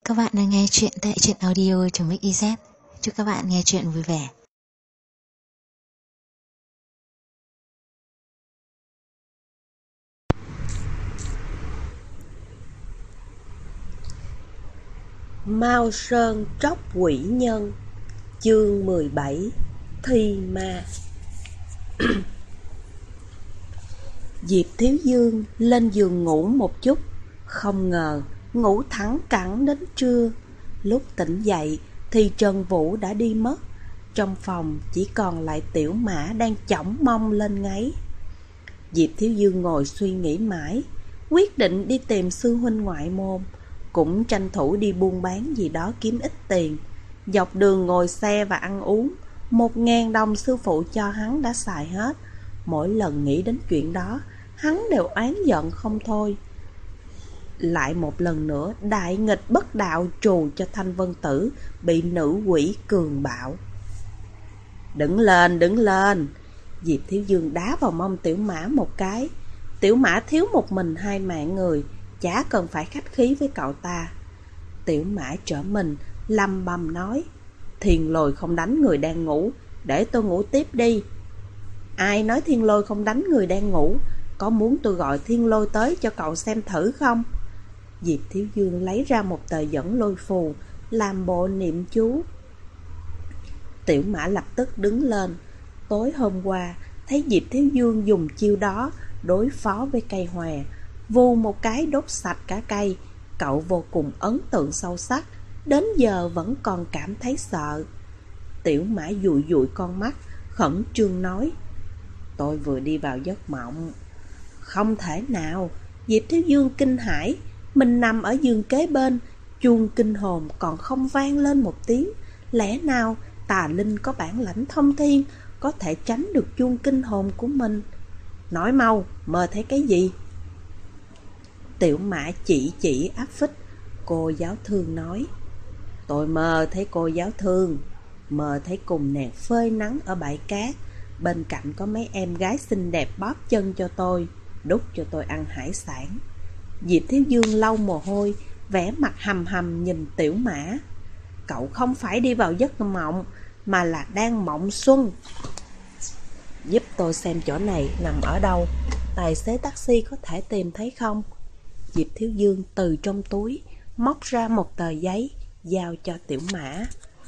Các bạn đang nghe chuyện tại truyện audio.mix.iz. Chúc các bạn nghe chuyện vui vẻ. Mao Sơn tróc quỷ nhân. Chương 17. Thi ma. Diệp Thiếu Dương lên giường ngủ một chút, không ngờ ngủ thẳng cẳng đến trưa. Lúc tỉnh dậy thì Trần Vũ đã đi mất. Trong phòng chỉ còn lại Tiểu Mã đang chỏng mông lên ngáy. Diệp Thiếu Dương ngồi suy nghĩ mãi, quyết định đi tìm sư huynh ngoại môn, cũng tranh thủ đi buôn bán gì đó kiếm ít tiền. Dọc đường ngồi xe và ăn uống, 1.000 đồng sư phụ cho hắn đã xài hết. Mỗi lần nghĩ đến chuyện đó, hắn đều oán giận không thôi. Lại một lần nữa đại nghịch bất đạo trù cho Thanh Vân Tử bị nữ quỷ cường bạo. Đứng lên, đứng lên. Diệp Thiếu Dương đá vào mông Tiểu Mã một cái. Tiểu Mã thiếu một mình 2 mạng người, chả cần phải khách khí với cậu ta. Tiểu Mã trở mình lầm bầm nói: Thiên Lôi không đánh người đang ngủ, để tôi ngủ tiếp đi. Ai nói Thiên Lôi không đánh người đang ngủ? Có muốn tôi gọi Thiên Lôi tới cho cậu xem thử không? Diệp Thiếu Dương lấy ra một tờ dẫn lôi phù, làm bộ niệm chú. Tiểu Mã lập tức đứng lên. Tối hôm qua thấy Diệp Thiếu Dương dùng chiêu đó đối phó với cây hòe, vù một cái đốt sạch cả cây. Cậu vô cùng ấn tượng sâu sắc, đến giờ vẫn còn cảm thấy sợ. Tiểu Mã dụi dụi con mắt, khẩn trương nói: Tôi vừa đi vào giấc mộng. Không thể nào. Diệp Thiếu Dương kinh hãi. Mình nằm ở giường kế bên, chuông kinh hồn còn không vang lên một tiếng. Lẽ nào tà linh có bản lãnh thông thiên, có thể tránh được chuông kinh hồn của mình? Nói mau, mơ thấy cái gì? Tiểu Mã chỉ áp phích. Cô giáo thương nói: Tôi mơ thấy cô giáo thương, mơ thấy cùng nàng phơi nắng ở bãi cát, bên cạnh có mấy em gái xinh đẹp bóp chân cho tôi, đút cho tôi ăn hải sản. Diệp Thiếu Dương lau mồ hôi, vẻ mặt hầm hầm nhìn Tiểu Mã. Cậu không phải đi vào giấc mộng, mà là đang mộng xuân. Giúp tôi xem chỗ này nằm ở đâu, tài xế taxi có thể tìm thấy không? Diệp Thiếu Dương từ trong túi móc ra một tờ giấy, giao cho Tiểu Mã.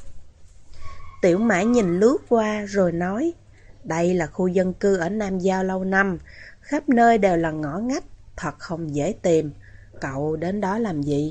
Tiểu Mã nhìn lướt qua rồi nói: Đây là khu dân cư ở Nam Giao lâu năm, khắp nơi đều là ngõ ngách, thật không dễ tìm. Cậu đến đó làm gì?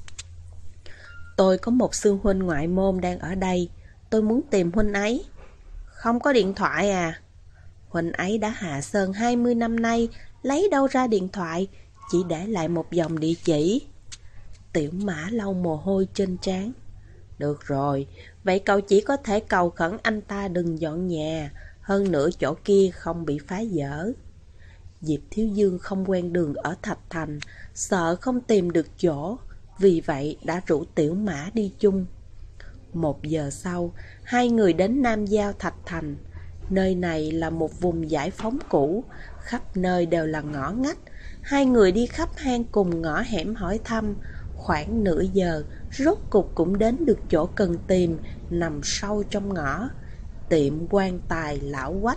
Tôi có một sư huynh ngoại môn đang ở đây, tôi muốn tìm huynh ấy. Không có điện thoại à? Huynh ấy đã hạ sơn 20 năm nay, lấy đâu ra điện thoại, chỉ để lại một dòng địa chỉ. Tiểu Mã lau mồ hôi trên trán. Được rồi, vậy cậu chỉ có thể cầu khẩn anh ta đừng dọn nhà, hơn nữa chỗ kia không bị phá dỡ. Diệp Thiếu Dương không quen đường ở Thạch Thành, sợ không tìm được chỗ, vì vậy đã rủ Tiểu Mã đi chung. 1 giờ sau, 2 người đến Nam Giao Thạch Thành. Nơi này là một vùng giải phóng cũ, khắp nơi đều là ngõ ngách. 2 người đi khắp hang cùng ngõ hẻm hỏi thăm. Khoảng nửa giờ, rốt cục cũng đến được chỗ cần tìm, nằm sâu trong ngõ. Tiệm quan tài lão Quách.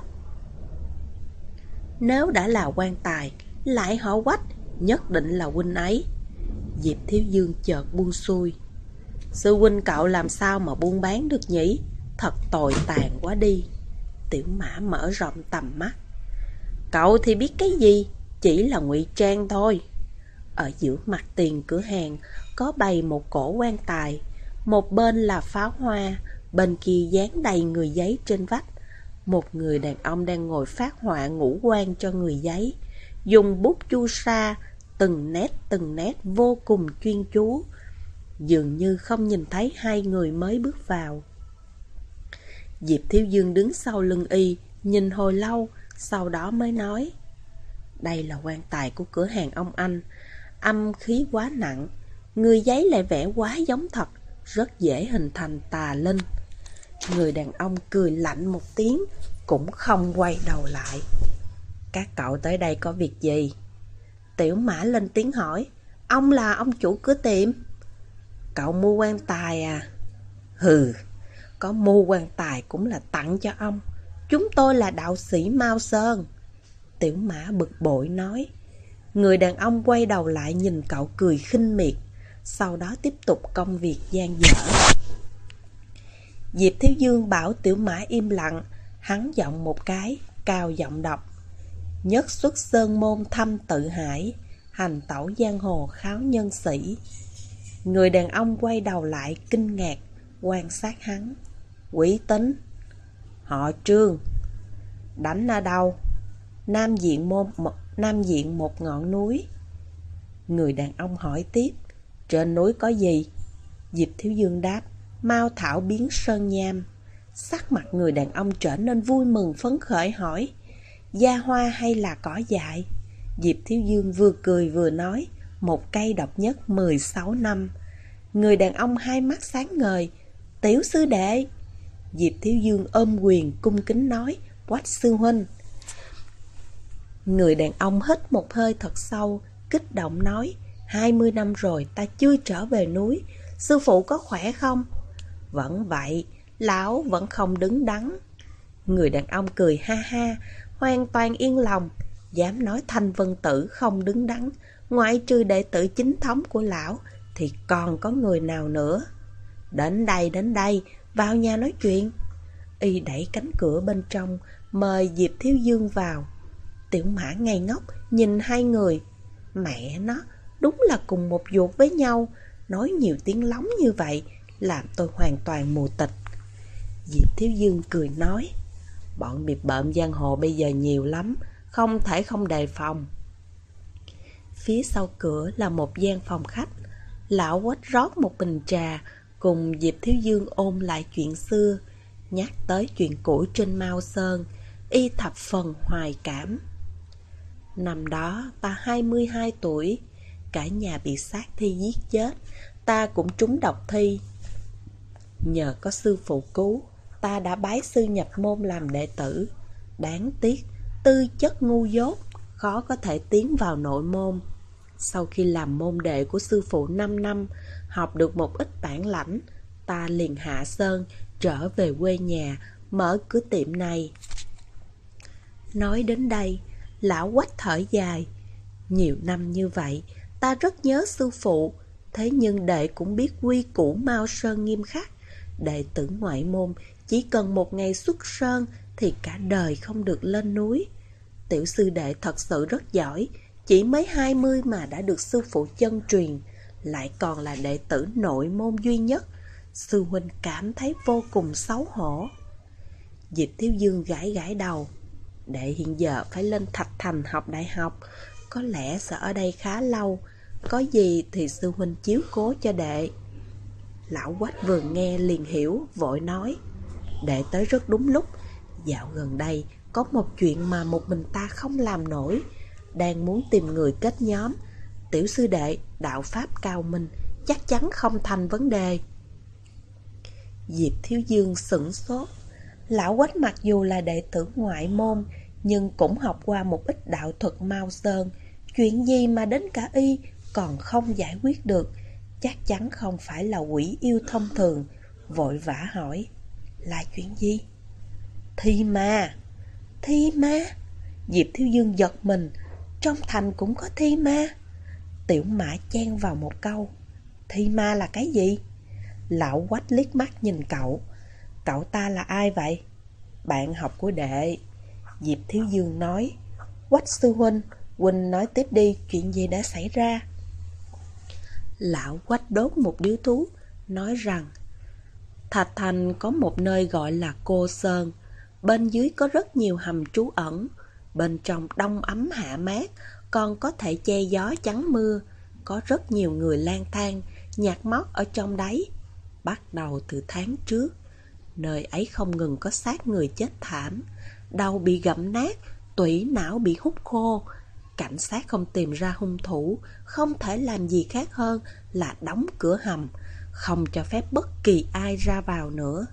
Nếu đã là quan tài, lại họ Quách, nhất định là huynh ấy. Diệp Thiếu Dương chợt buông xuôi. Sư huynh cậu làm sao mà buôn bán được nhỉ? Thật tồi tàn quá đi. Tiểu Mã mở rộng tầm mắt. Cậu thì biết cái gì, chỉ là ngụy trang thôi. Ở giữa mặt tiền cửa hàng có bày một cổ quan tài, một bên là pháo hoa, bên kia dán đầy người giấy trên vách. Một người đàn ông đang ngồi phát họa ngũ quan cho người giấy, dùng bút chu sa, từng nét vô cùng chuyên chú, dường như không nhìn thấy 2 người mới bước vào. Diệp Thiếu Dương đứng sau lưng y, nhìn hồi lâu, sau đó mới nói: Đây là quan tài của cửa hàng ông anh, âm khí quá nặng, người giấy lại vẽ quá giống thật, rất dễ hình thành tà linh. Người đàn ông cười lạnh một tiếng, cũng không quay đầu lại. Các cậu tới đây có việc gì? Tiểu Mã lên tiếng hỏi. Ông là ông chủ cửa tiệm? Cậu mua quan tài à? Hừ, có mua quan tài cũng là tặng cho ông. Chúng tôi là đạo sĩ Mao Sơn. Tiểu Mã bực bội nói. Người đàn ông quay đầu lại nhìn cậu cười khinh miệt, sau đó tiếp tục công việc dang dở. Diệp Thiếu Dương bảo Tiểu Mã im lặng, hắn giọng một cái, cao giọng đọc. Nhất xuất sơn môn thâm tự hải, hành tẩu giang hồ kháo nhân sĩ. Người đàn ông quay đầu lại kinh ngạc, quan sát hắn. Quý Tính. Họ Trương. Đánh ở đâu? Nam diện một ngọn núi. Người đàn ông hỏi tiếp. Trên núi có gì? Diệp Thiếu Dương đáp. Mao thảo biến sơn nham. Sắc mặt người đàn ông trở nên vui mừng phấn khởi hỏi. Da hoa hay là cỏ dại? Diệp Thiếu Dương vừa cười vừa nói. Một cây độc nhất 16 năm. Người đàn ông hai mắt sáng ngời. Tiểu sư đệ. Diệp Thiếu Dương ôm quyền cung kính nói. Quách sư huynh. Người đàn ông hít một hơi thật sâu, kích động nói. 20 năm rồi ta chưa trở về núi. Sư phụ có khỏe không? Vẫn vậy, lão vẫn không đứng đắn. Người đàn ông cười ha ha, hoàn toàn yên lòng. Dám nói Thanh Vân Tử không đứng đắn, ngoại trừ đệ tử chính thống của lão thì còn có người nào nữa. Đến đây, vào nhà nói chuyện. Y đẩy cánh cửa bên trong, mời Diệp Thiếu Dương vào. Tiểu Mã ngây ngốc nhìn hai người. Mẹ nó, đúng là cùng một ruột với nhau. Nói nhiều tiếng lóng như vậy làm tôi hoàn toàn mù tịch. Diệp Thiếu Dương cười nói. Bọn biệt bợm giang hồ bây giờ nhiều lắm, không thể không đề phòng. Phía sau cửa là một gian phòng khách. Lão Quách rót một bình trà, cùng Diệp Thiếu Dương ôn lại chuyện xưa, nhắc tới chuyện cũ trên Mao Sơn. Y thập phần hoài cảm. Năm đó ta 22 tuổi, cả nhà bị sát thi giết chết, ta cũng trúng độc thi. Nhờ có sư phụ cứu, ta đã bái sư nhập môn làm đệ tử. Đáng tiếc, tư chất ngu dốt, khó có thể tiến vào nội môn. Sau khi làm môn đệ của sư phụ 5 năm, học được một ít bản lãnh, ta liền hạ sơn, trở về quê nhà, mở cửa tiệm này. Nói đến đây, lão Quách thở dài. Nhiều năm như vậy, ta rất nhớ sư phụ. Thế nhưng đệ cũng biết quy củ Mao Sơn nghiêm khắc. Đệ tử ngoại môn chỉ cần một ngày xuất sơn thì cả đời không được lên núi. Tiểu sư đệ thật sự rất giỏi, chỉ mới 20 mà đã được sư phụ chân truyền, lại còn là đệ tử nội môn duy nhất. Sư huynh cảm thấy vô cùng xấu hổ. Diệp Thiếu Dương gãi đầu. Đệ hiện giờ phải lên Thạch Thành học đại học, có lẽ sẽ ở đây khá lâu. Có gì thì sư huynh chiếu cố cho đệ. Lão Quách vừa nghe liền hiểu, vội nói. Đệ tới rất đúng lúc. Dạo gần đây có một chuyện mà một mình ta không làm nổi, đang muốn tìm người kết nhóm. Tiểu sư đệ đạo pháp cao minh, chắc chắn không thành vấn đề. Diệp Thiếu Dương sửng sốt. Lão Quách mặc dù là đệ tử ngoại môn, nhưng cũng học qua một ít đạo thuật Mao Sơn. Chuyện gì mà đến cả y còn không giải quyết được, chắc chắn không phải là quỷ yêu thông thường. Vội vã hỏi. Là chuyện gì? Thi ma. Thi ma? Diệp Thiếu Dương giật mình. Trong thành cũng có thi ma? Tiểu Mã chen vào một câu. Thi ma là cái gì? Lão Quách liếc mắt nhìn cậu. Cậu ta là ai vậy? Bạn học của đệ. Diệp Thiếu Dương nói. Quách sư huynh, huynh nói tiếp đi, chuyện gì đã xảy ra? Lão Quách đốt một điếu thuốc, nói rằng Thạch Thành có một nơi gọi là Cô Sơn. Bên dưới có rất nhiều hầm trú ẩn. Bên trong đông ấm hạ mát, còn có thể che gió chắn mưa. Có rất nhiều người lang thang, nhặt mót ở trong đấy. Bắt đầu từ tháng trước, nơi ấy không ngừng có xác người chết thảm, đầu bị gặm nát, tủy não bị hút khô. Cảnh sát không tìm ra hung thủ, không thể làm gì khác hơn là đóng cửa hầm, không cho phép bất kỳ ai ra vào nữa.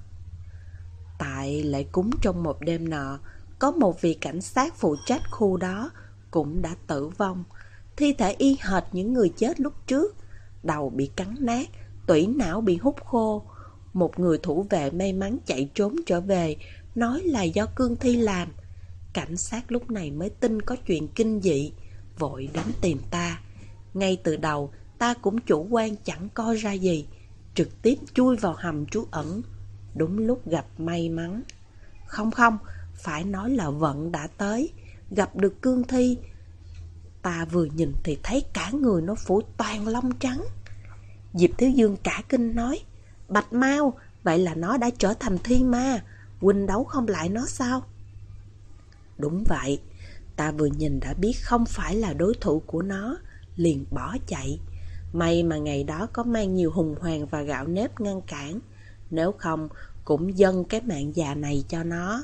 Tại lễ cúng trong một đêm nọ, có một vị cảnh sát phụ trách khu đó cũng đã tử vong. Thi thể y hệt những người chết lúc trước, đầu bị cắn nát, tủy não bị hút khô. Một người thủ vệ may mắn chạy trốn trở về, nói là do cương thi làm. Cảnh sát lúc này mới tin có chuyện kinh dị, vội đến tìm ta. Ngay từ đầu, ta cũng chủ quan chẳng coi ra gì, trực tiếp chui vào hầm trú ẩn. Đúng lúc gặp may mắn. Không, phải nói là vận đã tới, gặp được cương thi. Ta vừa nhìn thì thấy cả người nó phủ toàn lông trắng. Diệp Thiếu Dương cả kinh nói, Bạch Mao, vậy là nó đã trở thành thi ma, huynh đấu không lại nó sao? Đúng vậy, ta vừa nhìn đã biết không phải là đối thủ của nó, liền bỏ chạy. May mà ngày đó có mang nhiều hùng hoàng và gạo nếp ngăn cản, nếu không cũng dâng cái mạng già này cho nó.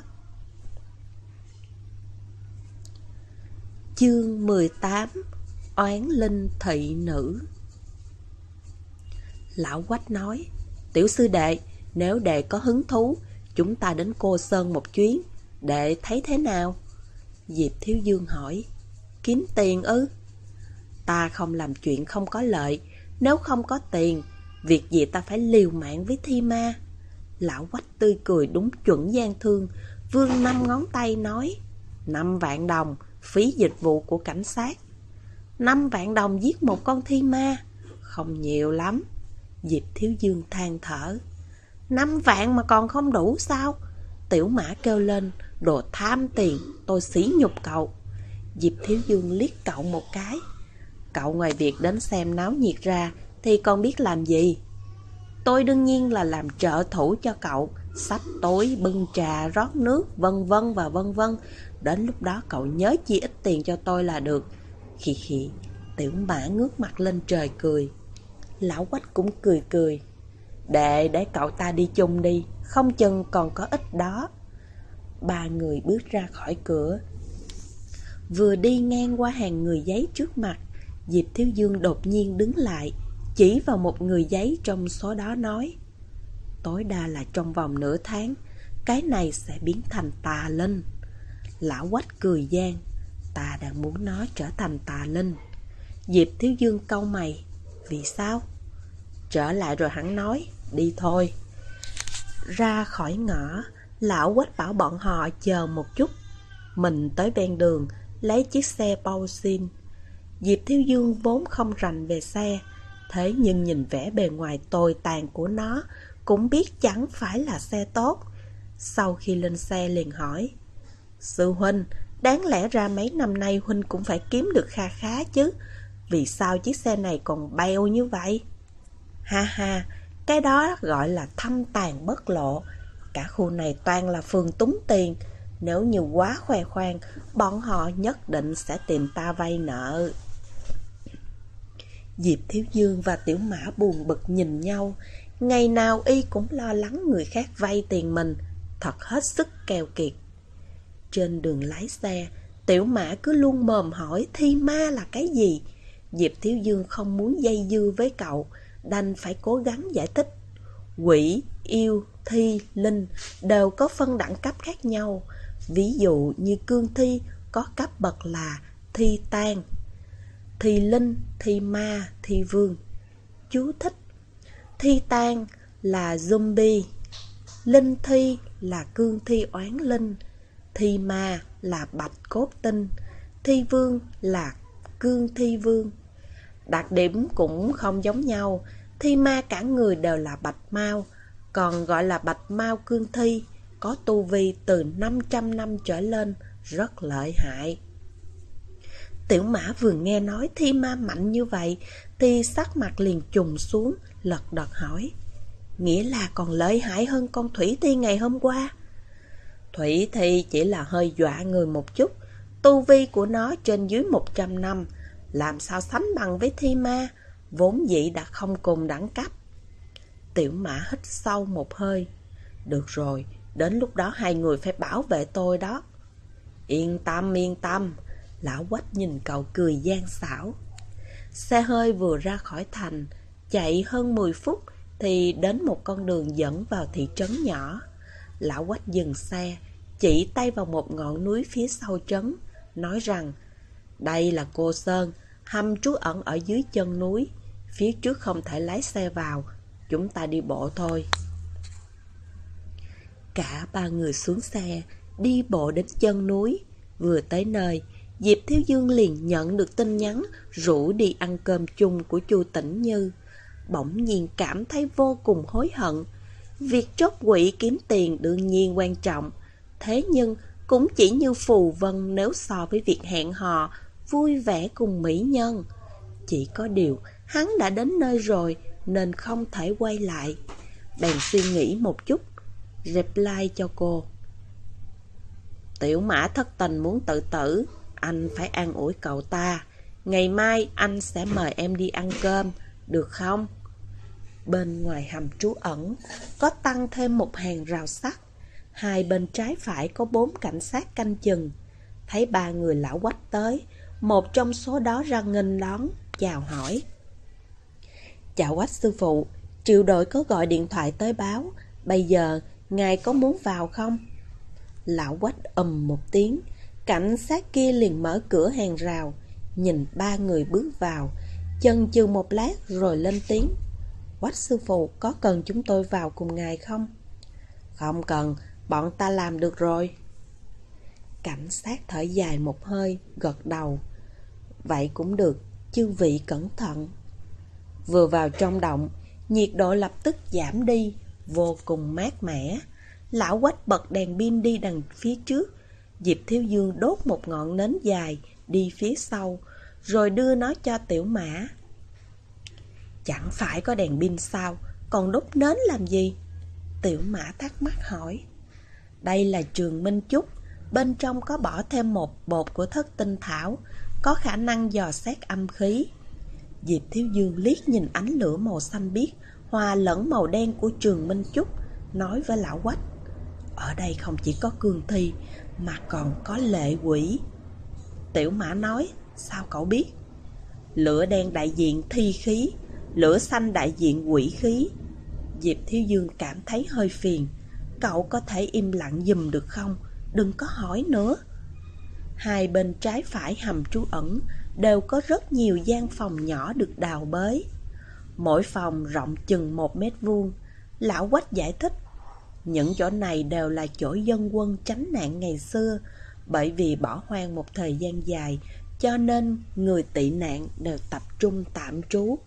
Chương 18: Oán linh thị nữ. Lão Quách nói, tiểu sư đệ, nếu đệ có hứng thú, chúng ta đến Cô Sơn một chuyến, đệ thấy thế nào? Diệp Thiếu Dương hỏi, kiếm tiền ư? Ta không làm chuyện không có lợi, nếu không có tiền, việc gì ta phải liều mạng với thi ma? Lão Quách tươi cười đúng chuẩn gian thương, vươn 5 ngón tay nói, 5 vạn đồng, phí dịch vụ của cảnh sát. 5 vạn đồng giết một con thi ma, không nhiều lắm. Diệp Thiếu Dương than thở, 5 vạn mà còn không đủ sao? Tiểu Mã kêu lên, đồ tham tiền, tôi sỉ nhục cậu. Diệp Thiếu Dương liếc cậu một cái, cậu ngoài việc đến xem náo nhiệt ra thì còn biết làm gì? Tôi đương nhiên là làm trợ thủ cho cậu, xách tối, bưng trà, rót nước, vân vân và vân vân. Đến lúc đó cậu nhớ chi ít tiền cho tôi là được. Khì khì, Tiểu Mã ngước mặt lên trời cười. Lão Quách cũng cười cười. Để cậu ta đi chung đi, không chừng còn có ít đó. 3 người bước ra khỏi cửa. Vừa đi ngang qua hàng người giấy trước mặt, Diệp Thiếu Dương đột nhiên đứng lại, chỉ vào một người giấy trong số đó nói, tối đa là trong vòng nửa tháng, cái này sẽ biến thành tà linh. Lão Quách cười gian, ta đang muốn nó trở thành tà linh. Diệp Thiếu Dương cau mày, vì sao? Trở lại rồi hắn nói, đi thôi. Ra khỏi ngõ, lão Quách bảo bọn họ chờ một chút. Mình tới ven đường, lấy chiếc xe Porsche. Diệp Thiếu Dương vốn không rành về xe, thế nhưng nhìn vẻ bề ngoài tồi tàn của nó, cũng biết chẳng phải là xe tốt. Sau khi lên xe liền hỏi, sư huynh, đáng lẽ ra mấy năm nay huynh cũng phải kiếm được kha khá chứ, vì sao chiếc xe này còn beo như vậy? Ha ha, cái đó gọi là thâm tàn bất lộ. Cả khu này toàn là phường túng tiền, nếu như quá khoe khoang, bọn họ nhất định sẽ tìm ta vay nợ. Diệp Thiếu Dương và Tiểu Mã buồn bực nhìn nhau, ngày nào y cũng lo lắng người khác vay tiền mình, thật hết sức keo kiệt. Trên đường lái xe, Tiểu Mã cứ luôn mồm hỏi thi ma là cái gì. Diệp Thiếu Dương không muốn dây dưa với cậu, đành phải cố gắng giải thích. Quỷ, yêu, thi, linh đều có phân đẳng cấp khác nhau. Ví dụ như cương thi có cấp bậc là thi tang, thi linh, thi ma, thi vương. Chú thích: thi tang là zombie, linh thi là cương thi oán linh, thi ma là bạch cốt tinh, thi vương là cương thi vương. Đặc điểm cũng không giống nhau. Thi ma cả người đều là bạch mao, còn gọi là bạch mao cương thi, có tu vi từ 500 năm trở lên, rất lợi hại. Tiểu Mã vừa nghe nói thi ma mạnh như vậy thì sắc mặt liền trùng xuống, lật đật hỏi, nghĩa là còn lợi hại hơn con thủy thi ngày hôm qua? Thủy thi chỉ là hơi dọa người một chút, tu vi của nó trên dưới 100 năm, làm sao sánh bằng với thi ma, vốn dĩ đã không cùng đẳng cấp. Tiểu Mã hít sâu một hơi. Được rồi, đến lúc đó hai người phải bảo vệ tôi đó. Yên tâm, lão Quách nhìn cậu cười gian xảo. Xe hơi vừa ra khỏi thành, chạy hơn 10 phút thì đến một con đường dẫn vào thị trấn nhỏ. Lão Quách dừng xe, chỉ tay vào một ngọn núi phía sau trấn, nói rằng đây là Cô Sơn, hầm trú ẩn ở dưới chân núi, phía trước không thể lái xe vào, chúng ta đi bộ thôi. Cả ba người xuống xe, đi bộ đến chân núi. Vừa tới nơi, Diệp Thiếu Dương liền nhận được tin nhắn rủ đi ăn cơm chung của Chu Tĩnh Như. Bỗng nhiên cảm thấy vô cùng hối hận. Việc trốt quỵ kiếm tiền đương nhiên quan trọng, thế nhưng cũng chỉ như phù vân nếu so với việc hẹn hò vui vẻ cùng mỹ nhân. Chỉ có điều hắn đã đến nơi rồi nên không thể quay lại. Bèn suy nghĩ một chút, reply cho cô. Tiểu Mã thất tình muốn tự tử, anh phải an ủi cậu ta. Ngày mai anh sẽ mời em đi ăn cơm, được không? Bên ngoài hầm trú ẩn có tăng thêm một hàng rào sắt. Hai bên trái phải có 4 cảnh sát canh chừng. Thấy ba người lão Quách tới, một trong số đó ra nghênh đón, chào hỏi. Chào Quách sư phụ, triệu đội có gọi điện thoại tới báo. Bây giờ ngài có muốn vào không? Lão Quách một tiếng. Cảnh sát kia liền mở cửa hàng rào, nhìn ba người bước vào, chần chừ một lát rồi lên tiếng. Quách sư phụ có cần chúng tôi vào cùng ngài không? Không cần, bọn ta làm được rồi. Cảnh sát thở dài một hơi, gật đầu. Vậy cũng được, chư vị cẩn thận. Vừa vào trong động, nhiệt độ lập tức giảm đi, vô cùng mát mẻ. Lão Quách bật đèn pin đi đằng phía trước. Diệp Thiếu Dương đốt một ngọn nến dài đi phía sau, rồi đưa nó cho Tiểu Mã. Chẳng phải có đèn pin sao, còn đốt nến làm gì? Tiểu Mã thắc mắc hỏi. Đây là trường Minh Chúc, bên trong có bỏ thêm một bột của thất tinh thảo, có khả năng dò xét âm khí. Diệp Thiếu Dương liếc nhìn ánh lửa màu xanh biếc hòa lẫn màu đen của trường Minh Chúc, nói với lão Quách. Ở đây không chỉ có cương thi mà còn có lệ quỷ. Tiểu Mã nói, sao cậu biết? Lửa đen đại diện thi khí, lửa xanh đại diện quỷ khí. Diệp Thiếu Dương cảm thấy hơi phiền. Cậu có thể im lặng giùm được không? Đừng có hỏi nữa. Hai bên trái phải hầm trú ẩn đều có rất nhiều gian phòng nhỏ được đào bới. Mỗi phòng rộng chừng 1 mét vuông. Lão Quách giải thích. Những chỗ này đều là chỗ dân quân tránh nạn ngày xưa. Bởi vì bỏ hoang một thời gian dài, cho nên người tị nạn đều tập trung tạm trú.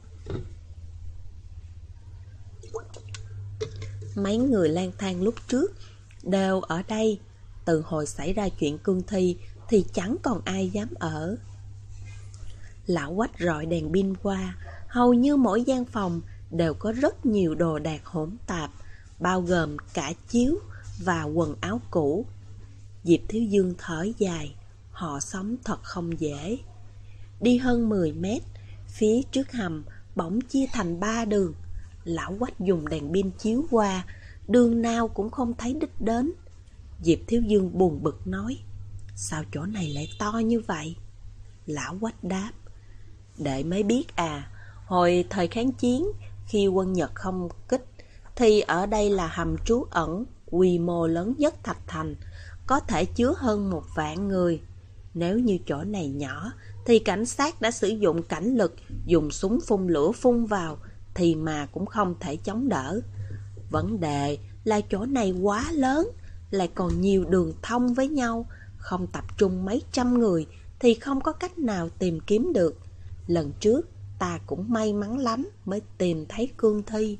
Mấy người lang thang lúc trước đều ở đây. Từ hồi xảy ra chuyện cương thi thì chẳng còn ai dám ở. Lão Quách rọi đèn pin qua. Hầu như mỗi gian phòng đều có rất nhiều đồ đạc hỗn tạp, bao gồm cả chiếu và quần áo cũ. Diệp Thiếu Dương thở dài. Họ sống thật không dễ. Đi hơn 10 mét, phía trước hầm bỗng chia thành 3 đường. Lão Quách dùng đèn pin chiếu qua, đường nào cũng không thấy đích đến. Diệp Thiếu Dương buồn bực nói, sao chỗ này lại to như vậy? Lão Quách đáp, đệ mới biết à, hồi thời kháng chiến, khi quân Nhật không kích, thì ở đây là hầm trú ẩn, quy mô lớn nhất Thạch Thành, có thể chứa hơn 1 vạn người. Nếu như chỗ này nhỏ, thì cảnh sát đã sử dụng cảnh lực, dùng súng phun lửa phun vào, thì mà cũng không thể chống đỡ. Vấn đề là chỗ này quá lớn, lại còn nhiều đường thông với nhau, không tập trung mấy trăm người thì không có cách nào tìm kiếm được. Lần trước ta cũng may mắn lắm mới tìm thấy cương thi.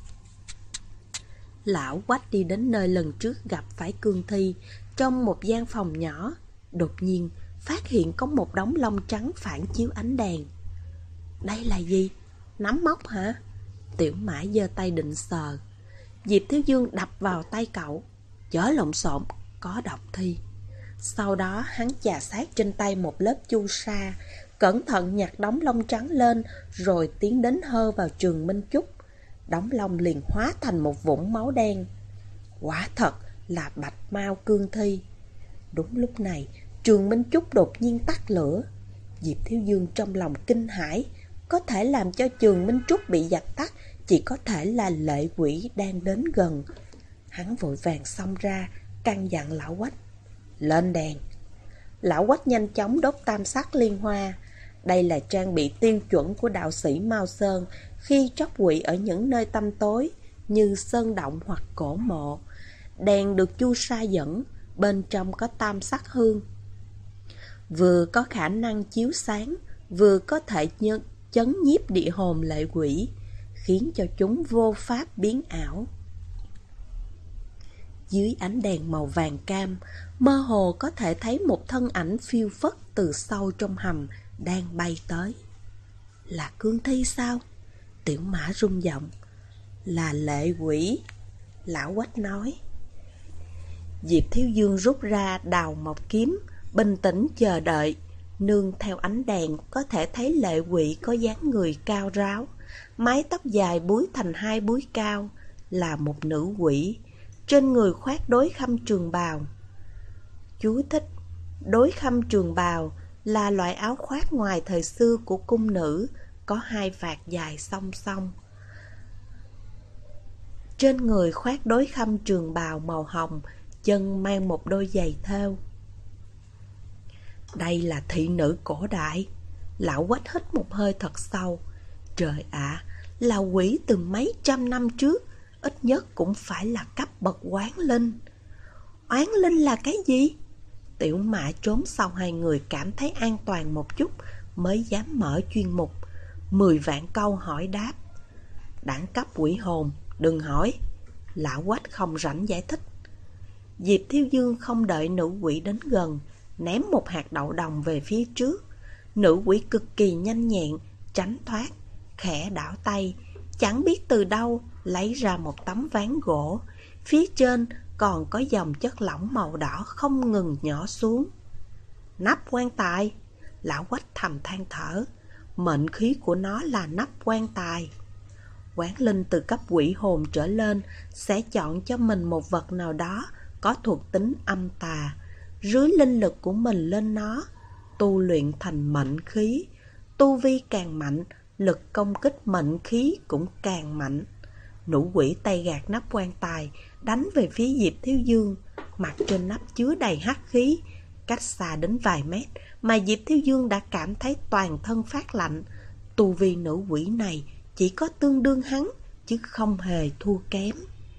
Lão Quách đi đến nơi lần trước gặp phải cương thi, trong một gian phòng nhỏ, đột nhiên phát hiện có một đống lông trắng phản chiếu ánh đèn. Đây là gì? Nắm móc hả? Tiểu Mã giơ tay định sờ. Diệp Thiếu Dương đập vào tay cậu. Chớ lộn xộn, có độc thi. Sau đó hắn chà sát trên tay một lớp chu sa, cẩn thận nhặt đống lông trắng lên, rồi tiến đến hơ vào trường Minh Chúc. Đống lông liền hóa thành một vũng máu đen. Quả thật là bạch mao cương thi. Đúng lúc này, trường Minh Chúc đột nhiên tắt lửa. Diệp Thiếu Dương trong lòng kinh hãi. Có thể làm cho trường Minh Trúc bị dập tắt chỉ có thể là lệ quỷ đang đến gần. Hắn vội vàng xông ra, căn dặn lão Quách, lên đèn. Lão Quách nhanh chóng đốt tam sắc liên hoa. Đây là trang bị tiêu chuẩn của đạo sĩ Mao Sơn khi trót quỵ ở những nơi tăm tối như sơn động hoặc cổ mộ. Đèn được chu sa dẫn, bên trong có tam sắc hương, vừa có khả năng chiếu sáng, vừa có thể chấn nhiếp địa hồn lệ quỷ, khiến cho chúng vô pháp biến ảo. Dưới ánh đèn màu vàng cam, mơ hồ có thể thấy một thân ảnh phiêu phất từ sâu trong hầm đang bay tới. Là Cương Thi sao? Tiểu Mã rung giọng. Là lệ quỷ, Lão Quách nói. Diệp Thiếu Dương rút ra đào mộc kiếm, bình tĩnh chờ đợi. Nương theo ánh đèn có thể thấy lệ quỷ có dáng người cao ráo, mái tóc dài búi thành hai búi cao, là một nữ quỷ, trên người khoác đối khâm trường bào. Chú thích: đối khâm trường bào là loại áo khoác ngoài thời xưa của cung nữ, có hai vạt dài song song. Trên người khoác đối khâm trường bào màu hồng, chân mang một đôi giày thêu. Đây là thị nữ cổ đại. Lão Quách hít một hơi thật sâu. Trời ạ, là quỷ từ mấy trăm năm trước, ít nhất cũng phải là cấp bậc oán linh. Oán linh là cái gì? Tiểu Mã trốn sau hai người cảm thấy an toàn một chút mới dám mở chuyên mục 10 vạn câu hỏi đáp. Đẳng cấp quỷ hồn, đừng hỏi. Lão Quách không rảnh giải thích. Diệp Thiếu Dương không đợi nữ quỷ đến gần, ném một hạt đậu đồng về phía trước. Nữ quỷ cực kỳ nhanh nhẹn, tránh thoát, khẽ đảo tay, chẳng biết từ đâu lấy ra một tấm ván gỗ. Phía trên còn có dòng chất lỏng màu đỏ không ngừng nhỏ xuống. Nắp quan tài. Lão Quách thầm than thở. Mệnh khí của nó là nắp quan tài. Quán linh từ cấp quỷ hồn trở lên sẽ chọn cho mình một vật nào đó có thuộc tính âm tà, rưới linh lực của mình lên nó, tu luyện thành mệnh khí. Tu vi càng mạnh, lực công kích mệnh khí cũng càng mạnh. Nữ quỷ tay gạt nắp quan tài, đánh về phía Diệp Thiếu Dương. Mặt trên nắp chứa đầy hắc khí, cách xa đến vài mét mà Diệp Thiếu Dương đã cảm thấy toàn thân phát lạnh. Tu vi nữ quỷ này chỉ có tương đương hắn, chứ không hề thua kém.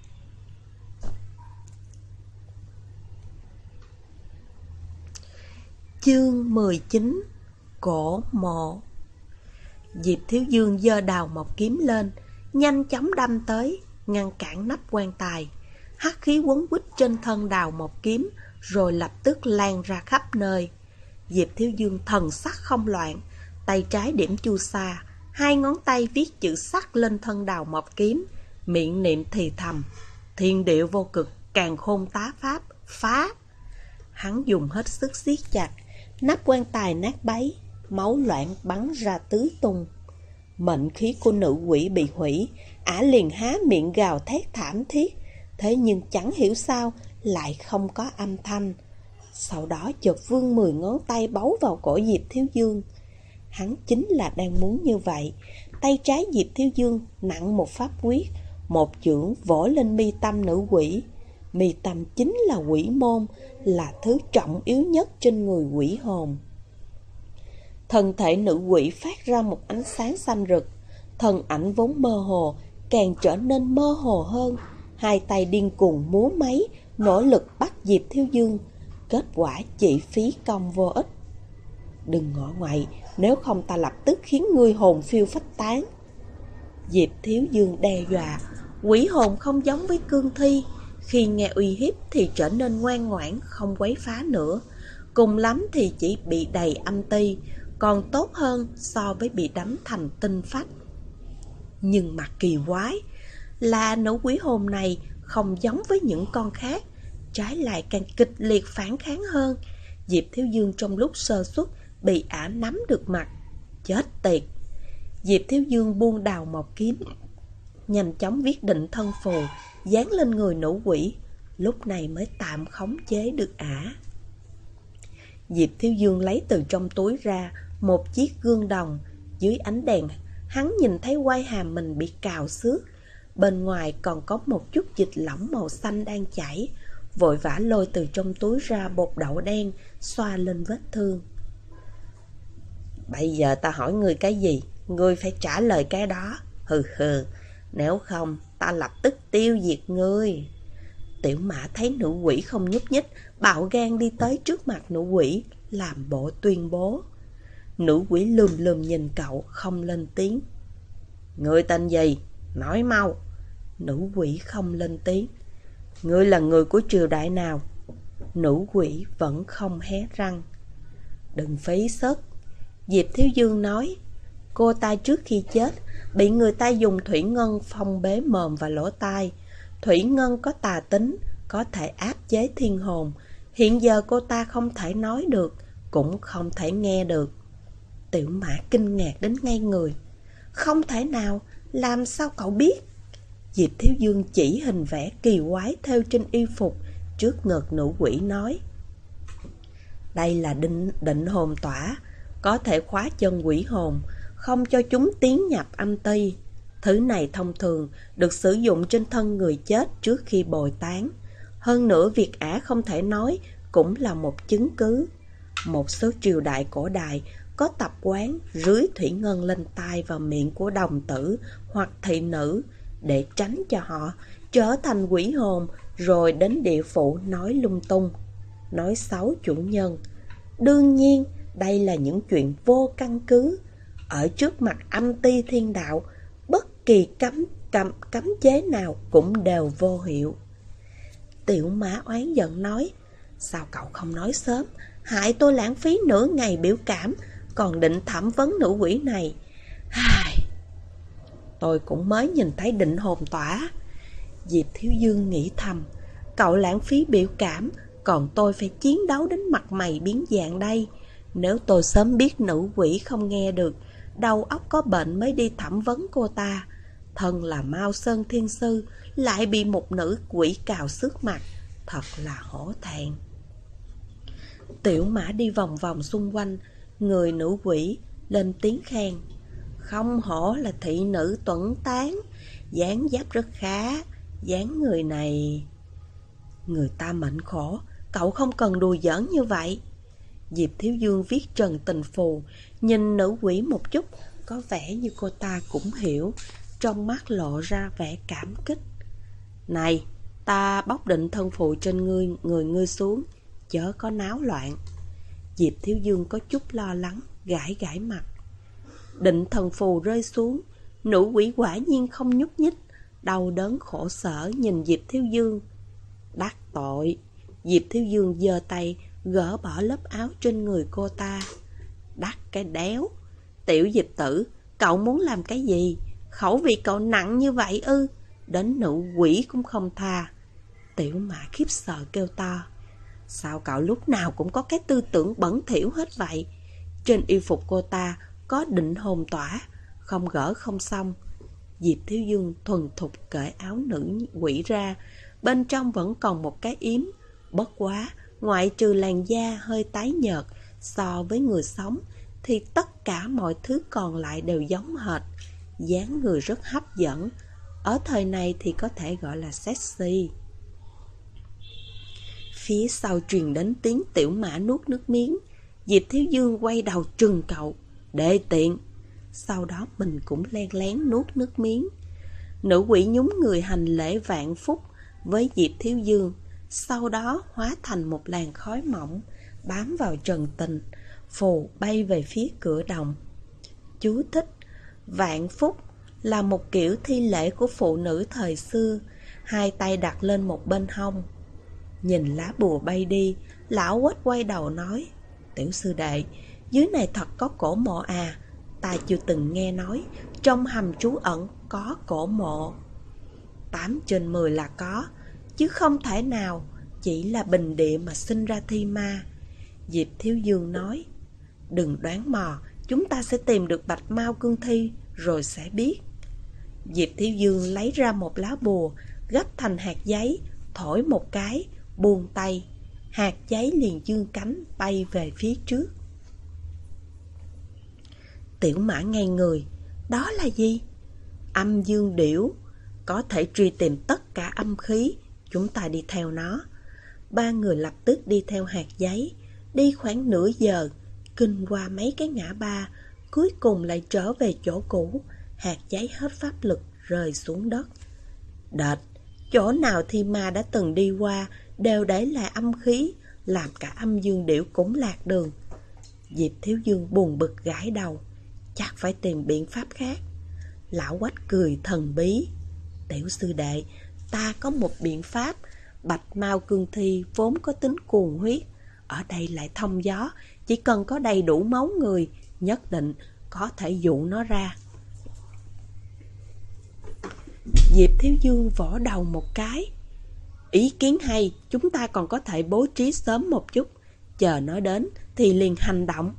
Chương 19. Cổ mộ. Diệp Thiếu Dương giơ đào mộc kiếm lên, nhanh chóng đâm tới, ngăn cản nắp quan tài. Hắc khí quấn quýt trên thân đào mộc kiếm, rồi lập tức lan ra khắp nơi. Diệp Thiếu Dương thần sắc không loạn, tay trái điểm chu sa, hai ngón tay viết chữ sắc lên thân đào mộc kiếm, miệng niệm thì thầm: thiên điệu vô cực, càn khôn tá pháp, phá. Hắn dùng hết sức siết chặt, nắp quan tài nát bấy, máu loãng bắn ra tứ tung. Mệnh khí của nữ quỷ bị hủy, ả liền há miệng gào thét thảm thiết, thế nhưng chẳng hiểu sao lại không có âm thanh. Sau đó chợt vươn 10 ngón tay bấu vào cổ Diệp Thiếu Dương. Hắn chính là đang muốn như vậy. Tay trái Diệp Thiếu Dương nặng một pháp quyết, một chưởng vỗ lên mi tâm nữ quỷ. Mi tâm chính là quỷ môn, là thứ trọng yếu nhất trên người quỷ hồn. Thân thể nữ quỷ phát ra một ánh sáng xanh rực, thân ảnh vốn mơ hồ càng trở nên mơ hồ hơn. Hai tay điên cuồng múa máy, nỗ lực bắt Diệp Thiếu Dương. Kết quả chỉ phí công vô ích. Đừng ngỏ ngoại, nếu không ta lập tức khiến ngươi hồn phiêu phách tán. Diệp Thiếu Dương đe dọa. Quỷ hồn không giống với cương thi, khi nghe uy hiếp thì trở nên ngoan ngoãn, không quấy phá nữa. Cùng lắm thì chỉ bị đầy âm ti, còn tốt hơn so với bị đánh thành tinh phách. Nhưng mà kỳ quái là nữ quỷ hồn này không giống với những con khác, trái lại càng kịch liệt phản kháng hơn. Diệp Thiếu Dương trong lúc sơ suất bị ả nắm được mặt. Chết tiệt! Diệp Thiếu Dương buông đào mộc kiếm, nhanh chóng viết định thân phù dán lên người nữ quỷ, lúc này mới tạm khống chế được ả. Diệp Thiếu Dương lấy từ trong túi ra một chiếc gương đồng. Dưới ánh đèn, hắn nhìn thấy quai hàm mình bị cào xước, bên ngoài còn có một chút dịch lỏng màu xanh đang chảy. Vội vã lôi từ trong túi ra bột đậu đen, xoa lên vết thương. Bây giờ ta hỏi ngươi cái gì, ngươi phải trả lời cái đó. Hừ hừ, nếu không ta lập tức tiêu diệt ngươi. Tiểu Mã thấy nữ quỷ không nhúc nhích, bạo gan đi tới trước mặt nữ quỷ, làm bộ tuyên bố. Nữ quỷ lườm lườm nhìn cậu, không lên tiếng. Ngươi tên gì? Nói mau. Nữ quỷ không lên tiếng. Ngươi là người của triều đại nào? Nữ quỷ vẫn không hé răng. Đừng phí sức. Diệp Thiếu Dương nói. Cô ta trước khi chết bị người ta dùng thủy ngân phong bế mồm và lỗ tai. Thủy ngân có tà tính, có thể áp chế thiên hồn. Hiện giờ cô ta không thể nói được, cũng không thể nghe được. Tiểu Mã kinh ngạc đến ngay người. Không thể nào, làm sao cậu biết? Diệp Thiếu Dương chỉ hình vẽ kỳ quái theo trên y phục trước ngực nữ quỷ nói. Đây là định hồn tỏa, có thể khóa chân quỷ hồn, không cho chúng tiến nhập âm ti. Thứ này thông thường được sử dụng trên thân người chết trước khi bồi táng. Hơn nữa việc ả không thể nói cũng là một chứng cứ. Một số triều đại cổ đại có tập quán rưới thủy ngân lên tai và miệng của đồng tử hoặc thị nữ để tránh cho họ trở thành quỷ hồn rồi đến địa phủ nói lung tung, nói xấu chủ nhân. Đương nhiên đây là những chuyện vô căn cứ. Ở trước mặt âm ti thiên đạo, bất kỳ cấm chế nào cũng đều vô hiệu. Tiểu Mã oán giận nói. Sao cậu không nói sớm, hại tôi lãng phí nửa ngày biểu cảm, còn định thẩm vấn nữ quỷ này. Tôi cũng mới nhìn thấy định hồn tỏa. Diệp Thiếu Dương nghĩ thầm. Cậu lãng phí biểu cảm, còn tôi phải chiến đấu đến mặt mày biến dạng đây. Nếu tôi sớm biết nữ quỷ không nghe được, đầu óc có bệnh mới đi thẩm vấn cô ta. Thân là Mao Sơn Thiên Sư, lại bị một nữ quỷ cào xước mặt, thật là hổ thẹn. Tiểu Mã đi vòng vòng xung quanh người nữ quỷ, lên tiếng khen. Không hổ là thị nữ tuấn tán, dáng dấp rất khá, dáng người này. Người ta mệnh khổ, cậu không cần đùa giỡn như vậy. Diệp Thiếu Dương viết trần tình phù, nhìn nữ quỷ một chút, có vẻ như cô ta cũng hiểu, trong mắt lộ ra vẻ cảm kích. Này, ta bóc định thân phù trên người ngươi xuống, chớ có náo loạn. Diệp Thiếu Dương có chút lo lắng, gãi gãi mặt. Định thần phù rơi xuống, nữ quỷ quả nhiên không nhúc nhích, đau đớn khổ sở nhìn Diệp Thiếu Dương. Đắc tội. Diệp Thiếu Dương giơ tay gỡ bỏ lớp áo trên người cô ta. Đắc cái đéo. Tiểu Diệp tử, cậu muốn làm cái gì? Khẩu vị cậu nặng như vậy ư? Đến nữ quỷ cũng không tha. Tiểu Mã khiếp sợ kêu to. Sao cậu lúc nào cũng có cái tư tưởng bẩn thỉu hết vậy? Trên y phục cô ta có định hồn tỏa, không gỡ không xong. Diệp Thiếu Dương thuần thục cởi áo nữ quỷ ra, bên trong vẫn còn một cái yếm. Bất quá, ngoại trừ làn da hơi tái nhợt so với người sống, thì tất cả mọi thứ còn lại đều giống hệt. Dáng người rất hấp dẫn, ở thời này thì có thể gọi là sexy. Phía sau truyền đến tiếng Tiểu Mã nuốt nước miếng. Diệp Thiếu Dương quay đầu trừng cậu. Đê tiện. Sau đó mình cũng len lén nuốt nước miếng. Nữ quỷ nhún người hành lễ vạn phúc với Diệp Thiếu Dương, sau đó hóa thành một làn khói mỏng bám vào trần tình, phù bay về phía cửa đồng. Chú thích: vạn phúc là một kiểu thi lễ của phụ nữ thời xưa, hai tay đặt lên một bên hông. Nhìn lá bùa bay đi, lão Quách quay đầu nói: Tiểu sư đệ, dưới này thật có cổ mộ à? Ta chưa từng nghe nói trong hầm trú ẩn có cổ mộ. 8/10 là có, chứ không thể nào chỉ là bình địa mà sinh ra thi ma. Diệp Thiếu Dương nói: Đừng đoán mò, chúng ta sẽ tìm được Bạch Mao Cương Thi rồi sẽ biết. Diệp Thiếu Dương lấy ra một lá bùa, gấp thành hạt giấy, thổi một cái, buông tay, hạt giấy liền dương cánh bay về phía trước. Tiểu Mã ngây người. Đó là gì? Âm dương điểu, có thể truy tìm tất cả âm khí. Chúng ta đi theo nó. Ba người lập tức đi theo hạt giấy. Đi khoảng nửa giờ, kinh qua mấy cái ngã ba, cuối cùng lại trở về chỗ cũ, hạt cháy hết pháp lực rơi xuống đất. Đệt, chỗ nào Thi Ma đã từng đi qua đều để lại âm khí, làm cả âm dương điểu cũng lạc đường. Diệp Thiếu Dương buồn bực gãi đầu, chắc phải tìm biện pháp khác. Lão Quách cười thần bí. Tiểu sư đệ, ta có một biện pháp. Bạch Mao Cương Thi vốn có tính cuồng huyết, ở đây lại thông gió, chỉ cần có đầy đủ máu người, nhất định có thể dụ nó ra. Diệp Thiếu Dương vỗ đầu một cái. Ý kiến hay, chúng ta còn có thể bố trí sớm một chút, chờ nó đến thì liền hành động.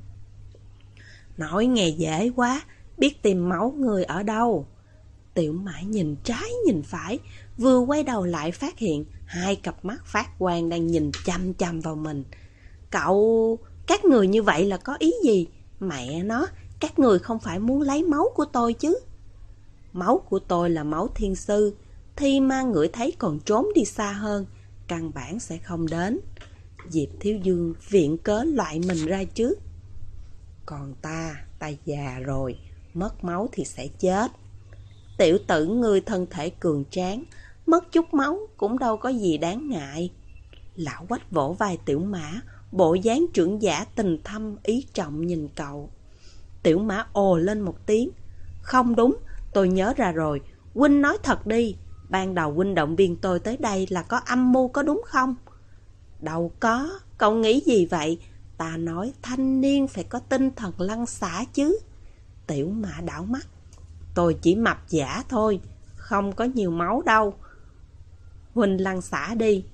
Nói nghe dễ quá, biết tìm máu người ở đâu. Tiểu Mã nhìn trái nhìn phải, vừa quay đầu lại phát hiện hai cặp mắt phát quang đang nhìn chăm chăm vào mình. Cậu, các người như vậy là có ý gì? Mẹ nó, các người không phải muốn lấy máu của tôi chứ? Máu của tôi là máu thiên sư, Thi Ma ngửi thấy còn trốn đi xa hơn, căn bản sẽ không đến. Diệp Thiếu Dương viện cớ loại mình ra trước. Còn ta già rồi, mất máu thì sẽ chết. Tiểu tử ngươi thân thể cường tráng, mất chút máu cũng đâu có gì đáng ngại. Lão Quách vỗ vai Tiểu Mã, bộ dáng trưởng giả tình thâm ý trọng nhìn cậu. Tiểu Mã ồ lên một tiếng. Không đúng, tôi nhớ ra rồi, huynh nói thật đi, ban đầu huynh động viên tôi tới đây là có âm mưu có đúng không? Đâu có, cậu nghĩ gì vậy? Ta nói thanh niên phải có tinh thần lăn xả chứ. Tiểu Mã đảo mắt. Tôi chỉ mập giả thôi, không có nhiều máu đâu. Huynh lăn xả đi.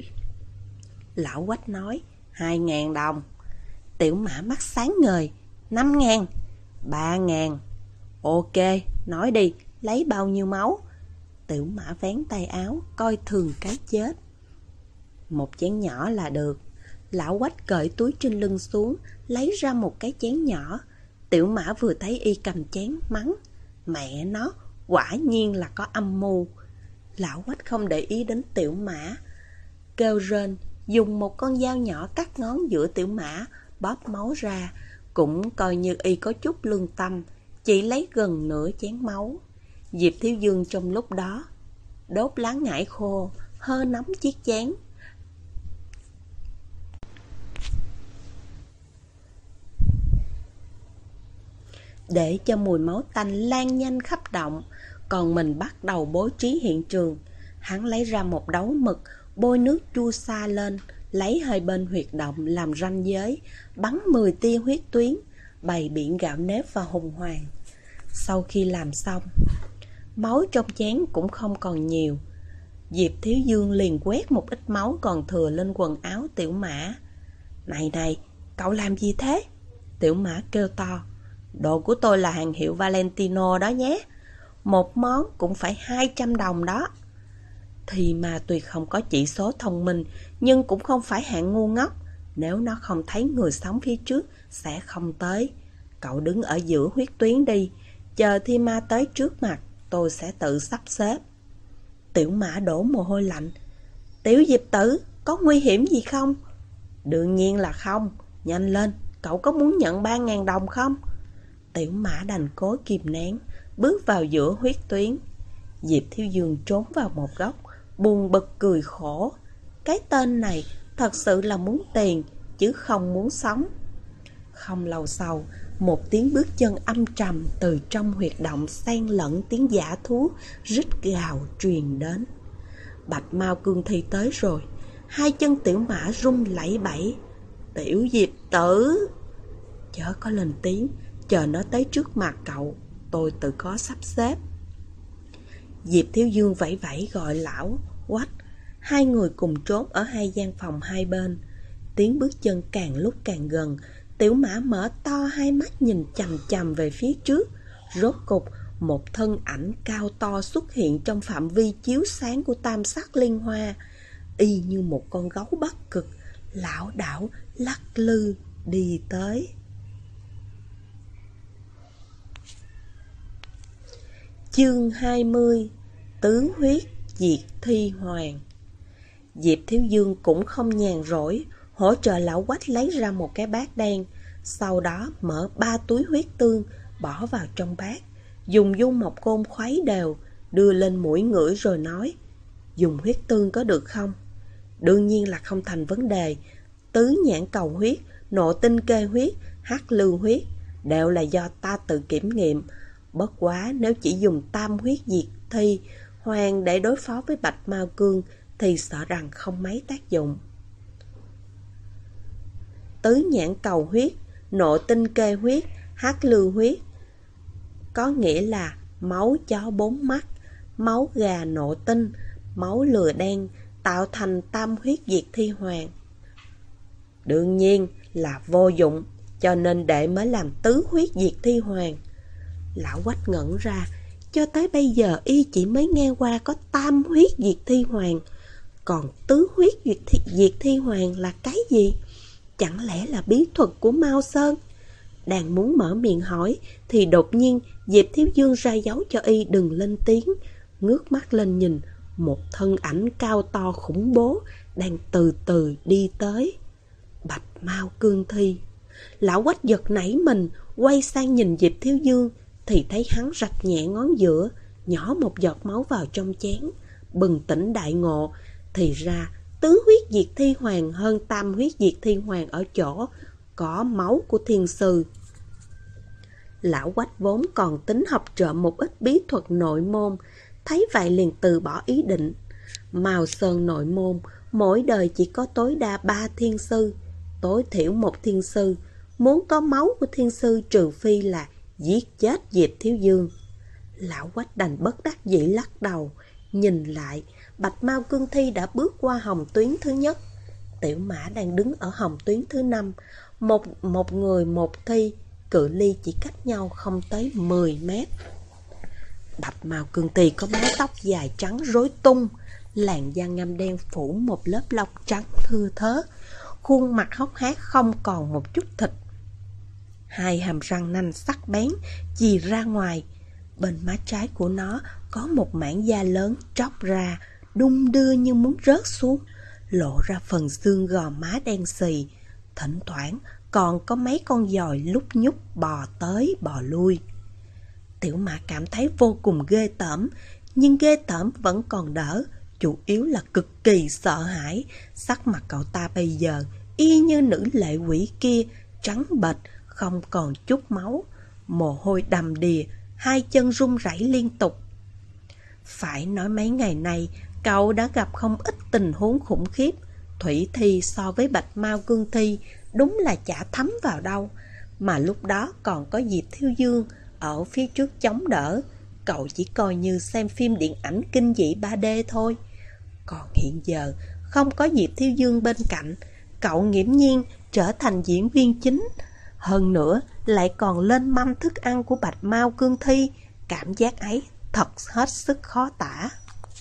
Lão Quách nói, 2.000 đồng. Tiểu Mã mắt sáng ngời, 5.000, 3.000. Ok, nói đi, lấy bao nhiêu máu? Tiểu Mã vén tay áo, coi thường cái chết. Một chén nhỏ là được. Lão Quách cởi túi trên lưng xuống, lấy ra một cái chén nhỏ. Tiểu Mã vừa thấy y cầm chén mắng. Mẹ nó, quả nhiên là có âm mưu. Lão Quách không để ý đến Tiểu Mã, kêu rên, dùng một con dao nhỏ cắt ngón giữa Tiểu Mã, bóp máu ra. Cũng coi như y có chút lương tâm, chỉ lấy gần nửa chén máu. Diệp Thiếu Dương trong lúc đó đốt lá ngải khô, hơ nóng chiếc chén. Để cho mùi máu tanh lan nhanh khắp động, còn mình bắt đầu bố trí hiện trường. Hắn lấy ra một đấu mực, bôi nước chua xa lên, lấy hai bên huyệt động làm ranh giới, bắn 10 tia huyết tuyến, bày biển gạo nếp và hùng hoàng. Sau khi làm xong, máu trong chén cũng không còn nhiều. Diệp Thiếu Dương liền quét một ít máu còn thừa lên quần áo Tiểu Mã. Này, cậu làm gì thế? Tiểu Mã kêu to. Đồ của tôi là hàng hiệu Valentino đó nhé. Một món cũng phải 200 đồng đó. Thì mà tuy không có chỉ số thông minh, nhưng cũng không phải hạng ngu ngốc. Nếu nó không thấy người sống phía trước, sẽ không tới. Cậu đứng ở giữa huyết tuyến đi, chờ Thi Ma tới trước mặt, tôi sẽ tự sắp xếp. Tiểu Mã đổ mồ hôi lạnh. Tiểu Diệp tử, có nguy hiểm gì không? Đương nhiên là không. Nhanh lên, cậu có muốn nhận 3.000 đồng không? Tiểu Mã đành cố kìm nén, bước vào giữa huyết tuyến. Diệp Thiếu Dương trốn vào một góc, buồn bực cười khổ. Cái tên này thật sự là muốn tiền, chứ không muốn sống. Không lâu sau, một tiếng bước chân âm trầm từ trong huyệt động xen lẫn tiếng dã thú rít gào truyền đến. Bạch Mao Cương Thi tới rồi. Hai chân Tiểu Mã run lẩy bẩy. Tiểu Diệp tử, chớ có lên tiếng, chờ nó tới trước mặt cậu, tôi tự có sắp xếp. Diệp Thiếu Dương vẫy vẫy gọi Lão Quách. Hai người cùng trốn ở hai gian phòng hai bên. Tiếng bước chân càng lúc càng gần. Tiểu Mã mở to hai mắt nhìn chằm chằm về phía trước. Rốt cục, một thân ảnh cao to xuất hiện trong phạm vi chiếu sáng của tam sắc liên hoa. Y như một con gấu Bắc Cực, lảo đảo lắc lư đi tới. Chương 20. Tứ huyết diệt thi hoàng. Diệp Thiếu Dương cũng không nhàn rỗi, hỗ trợ Lão Quách lấy ra một cái bát đen. Sau đó mở 3 túi huyết tương, bỏ vào trong bát, dùng dung một côn khuấy đều, đưa lên mũi ngửi rồi nói: dùng huyết tương có được không? Đương nhiên là không thành vấn đề. Tứ nhãn cầu huyết, nộ tinh kê huyết, hắc lưu huyết đều là do ta tự kiểm nghiệm. Bất quá nếu chỉ dùng tam huyết diệt thi hoàng để đối phó với Bạch Mao Cương thì sợ rằng không mấy tác dụng. Tứ nhãn cầu huyết, nộ tinh kê huyết, hắc lưu huyết có nghĩa là máu chó 4 mắt, máu gà nộ tinh, máu lừa đen, tạo thành tam huyết diệt thi hoàng. Đương nhiên là vô dụng, cho nên đệ mới làm tứ huyết diệt thi hoàng. Lão Quách ngẩn ra, cho tới bây giờ y chỉ mới nghe qua có tam huyết diệt thi hoàng, còn tứ huyết diệt thi hoàng là cái gì? Chẳng lẽ là bí thuật của Mao Sơn? Đang muốn mở miệng hỏi thì đột nhiên Diệp Thiếu Dương ra dấu cho y đừng lên tiếng, ngước mắt lên nhìn một thân ảnh cao to khủng bố đang từ từ đi tới. Bạch Mao Cương Thi. Lão Quách giật nảy mình, quay sang nhìn Diệp Thiếu Dương thì thấy hắn rạch nhẹ ngón giữa, nhỏ một giọt máu vào trong chén, bừng tỉnh đại ngộ. Thì ra tứ huyết diệt thi hoàng hơn tam huyết diệt thi hoàng ở chỗ có máu của thiên sư. Lão Quách vốn còn tính học trộm một ít bí thuật nội môn, thấy vậy liền từ bỏ ý định. Mao Sơn nội môn mỗi đời chỉ có tối đa 3 thiên sư, tối thiểu một thiên sư. Muốn có máu của thiên sư trừ phi là giết chết Diệp Thiếu Dương. Lão Quách đành bất đắc dĩ lắc đầu. Nhìn lại, Bạch Mao Cương Thi đã bước qua hồng tuyến thứ nhất. Tiểu Mã đang đứng ở hồng tuyến thứ 5. Một người một thi, cự ly chỉ cách nhau không tới 10 mét. Bạch Mao Cương Thi có mái tóc dài trắng rối tung, làn da ngăm đen phủ một lớp lông trắng thưa thớt, khuôn mặt hốc hác không còn một chút thịt. Hai hàm răng nanh sắc bén chì ra ngoài. Bên má trái của nó có một mảng da lớn tróc ra, đung đưa như muốn rớt xuống, lộ ra phần xương gò má đen xì. Thỉnh thoảng còn có mấy con giòi lúc nhúc bò tới bò lui. Tiểu Mã cảm thấy vô cùng ghê tởm, nhưng ghê tởm vẫn còn đỡ, chủ yếu là cực kỳ sợ hãi. Sắc mặt cậu ta bây giờ y như nữ lệ quỷ kia, trắng bệch, không còn chút máu, mồ hôi đầm đìa, hai chân run rẩy liên tục. Phải nói mấy ngày nay cậu đã gặp không ít tình huống khủng khiếp. Thủy Thi so với Bạch Mao Cương Thi đúng là chả thấm vào đâu, mà lúc đó còn có Diệp Thiếu Dương ở phía trước chống đỡ. Cậu chỉ coi như xem phim điện ảnh kinh dị 3D thôi. Còn hiện giờ không có Diệp Thiếu Dương bên cạnh, cậu nghiễm nhiên trở thành diễn viên chính. Hơn nữa lại còn lên mâm thức ăn của Bạch Mao Cương Thi. Cảm giác ấy thật hết sức khó tả.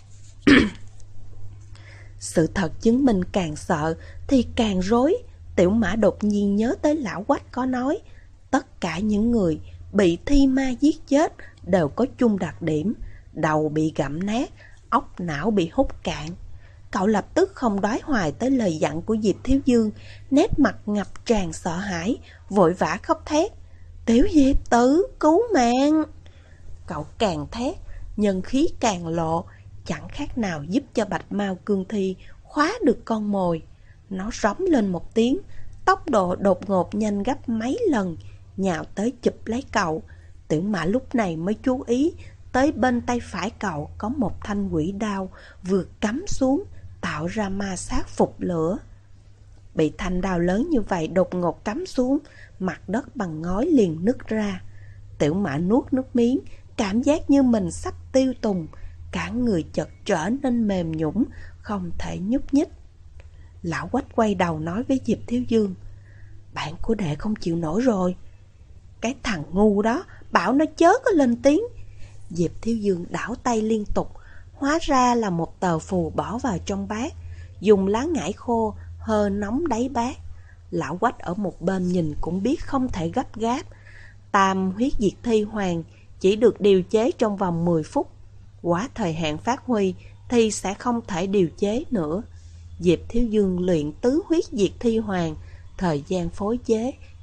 Sự thật chứng minh càng sợ thì càng rối. Tiểu Mã đột nhiên nhớ tới Lão Quách có nói, tất cả những người bị thi ma giết chết đều có chung đặc điểm: đầu bị gặm nát, óc não bị hút cạn. Cậu lập tức không đoái hoài tới lời dặn của Diệp Thiếu Dương, nét mặt ngập tràn sợ hãi, vội vã khóc thét: Tiểu Diệp tử, cứu mạng! Cậu càng thét, nhân khí càng lộ, chẳng khác nào giúp cho Bạch Mao Cương Thi khóa được con mồi. Nó rống lên một tiếng, tốc độ đột ngột nhanh gấp mấy lần, nhào tới chụp lấy cậu. Tiểu Mã lúc này mới chú ý tới bên tay phải cậu có một thanh quỷ đao vừa cắm xuống, tạo ra ma sát phục lửa. Bị thanh đao lớn như vậy đột ngột cắm xuống, mặt đất bằng ngói liền nứt ra. Tiểu Mã nuốt nước miếng, cảm giác như mình sắp tiêu tùng, cả người chợt trở nên mềm nhũn, không thể nhúc nhích. Lão Quách quay đầu nói với Diệp Thiếu Dương: Bạn của đệ không chịu nổi rồi. Cái thằng ngu đó bảo nó chớ có lên tiếng. Diệp Thiếu Dương đảo tay liên tục, hóa ra là một tờ phù bỏ vào trong bát, dùng lá ngải khô hơ nóng đáy bát. Lão Quách ở một bên nhìn cũng biết không thể gấp gáp. Tam huyết diệt thi hoàng chỉ được điều chế trong vòng 10 phút. Quá thời hạn phát huy thì sẽ không thể điều chế nữa. Diệp Thiếu Dương luyện tứ huyết diệt thi hoàng, thời gian phối chế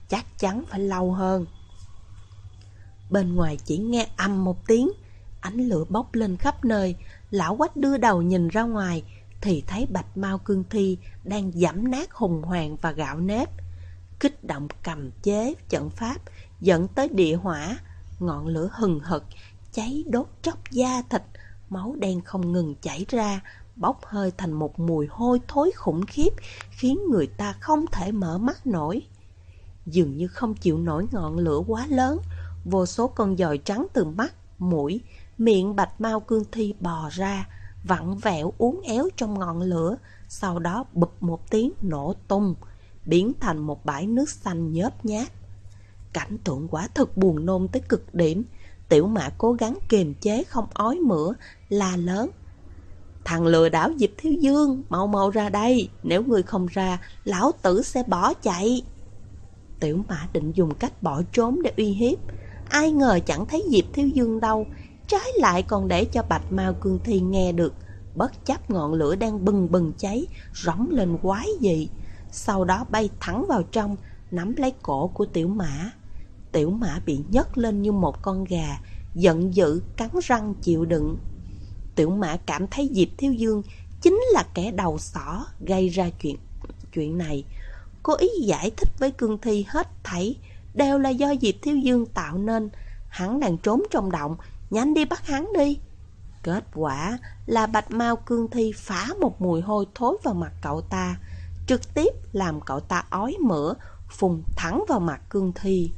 chắc chắn phải lâu hơn. Bên ngoài chỉ nghe ầm một tiếng, ánh lửa bốc lên khắp nơi. Lão Quách đưa đầu nhìn ra ngoài thì thấy Bạch Mao Cương Thi đang giẫm nát hùng hoàng và gạo nếp. Kích động cầm chế trận pháp dẫn tới địa hỏa, ngọn lửa hừng hực cháy đốt chóc da thịt, máu đen không ngừng chảy ra, bốc hơi thành một mùi hôi thối khủng khiếp, khiến người ta không thể mở mắt nổi. Dường như không chịu nổi ngọn lửa quá lớn, vô số con giòi trắng từ mắt, mũi, miệng Bạch Mao Cương Thi bò ra, vặn vẹo uốn éo trong ngọn lửa, sau đó bụp một tiếng nổ tung, biến thành một bãi nước xanh nhớp nháp. Cảnh tượng quả thực buồn nôn tới cực điểm. Tiểu Mã cố gắng kiềm chế không ói mửa, la lớn: "Thằng lừa đảo Diệp Thiếu Dương, mau mau ra đây, nếu ngươi không ra, lão tử sẽ bỏ chạy." Tiểu Mã định dùng cách bỏ trốn để uy hiếp, ai ngờ chẳng thấy Diệp Thiếu Dương đâu, trái lại còn để cho Bạch Mao Cương Thi nghe được, bất chấp ngọn lửa đang bừng bừng cháy, rống lên quái dị, sau đó bay thẳng vào trong, nắm lấy cổ của Tiểu Mã. Tiểu Mã bị nhấc lên như một con gà, giận dữ cắn răng chịu đựng. Tiểu Mã cảm thấy Diệp Thiếu Dương chính là kẻ đầu sỏ gây ra chuyện này. Cố ý giải thích với Cương Thi hết thảy đều là do Diệp Thiếu Dương tạo nên. Hắn đang trốn trong động, nhanh đi bắt hắn đi. Kết quả là Bạch Mao Cương Thi phả một mùi hôi thối vào mặt cậu ta, trực tiếp làm cậu ta ói mửa, phun thẳng vào mặt Cương Thi.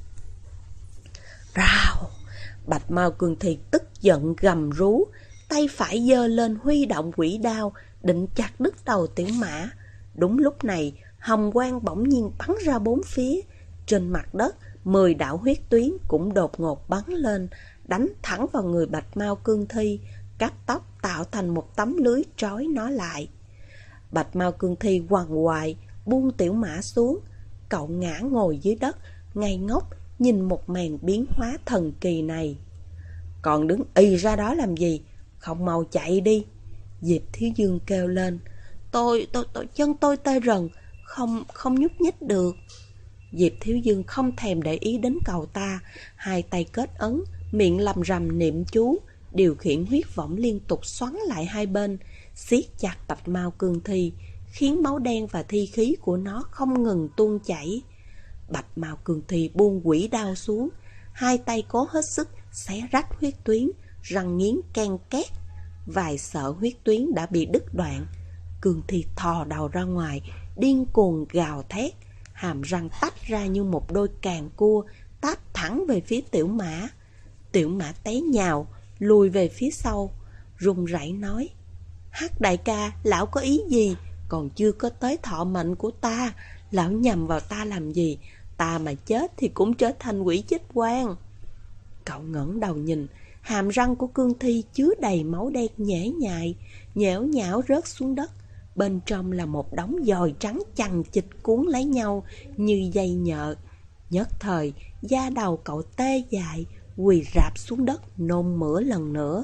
Rào! Bạch Mao Cương Thi tức giận gầm rú, tay phải giơ lên huy động quỷ đao, định chặt đứt đầu Tiểu Mã. Đúng lúc này, hồng quang bỗng nhiên bắn ra bốn phía. Trên mặt đất, 10 đạo huyết tuyến cũng đột ngột bắn lên, đánh thẳng vào người Bạch Mao Cương Thi, cắt tóc tạo thành một tấm lưới trói nó lại. Bạch Mao Cương Thi quằn quại buông Tiểu Mã xuống. Cậu ngã ngồi dưới đất, ngây ngốc nhìn một màn biến hóa thần kỳ này. Còn đứng ì ra đó làm gì? Không mau chạy đi! Diệp Thiếu Dương kêu lên. Chân tôi tê rần, không nhúc nhích được. Diệp Thiếu Dương không thèm để ý đến cậu ta, hai tay kết ấn, miệng lầm rầm niệm chú, điều khiển huyết võng liên tục xoắn lại hai bên, siết chặt Bạch Mao Cương Thi, khiến máu đen và thi khí của nó không ngừng tuôn chảy. Bạch Mao Cương Thi buông quỷ đao xuống, hai tay cố hết sức xé rách huyết tuyến, răng nghiến ken két. Vài sợi huyết tuyến đã bị đứt đoạn. Cương Thi thò đầu ra ngoài, điên cuồng gào thét, hàm răng tách ra như một đôi càng cua, tát thẳng về phía Tiểu Mã. Tiểu Mã té nhào, lùi về phía sau, run rẩy nói: Hắc đại ca, lão có ý gì? Còn chưa có tới thọ mệnh của ta, lão nhầm vào ta làm gì? Ta mà chết thì cũng trở thành quỷ chết quan. Cậu ngẩng đầu nhìn, hàm răng của Cương Thi chứa đầy máu đen nhễ nhại, nhẽo nhão rớt xuống đất. Bên trong là một đống giòi trắng chằng chịt cuốn lấy nhau như dây nhợ. Nhất thời, da đầu cậu tê dại, quỳ rạp xuống đất nôn mửa lần nữa.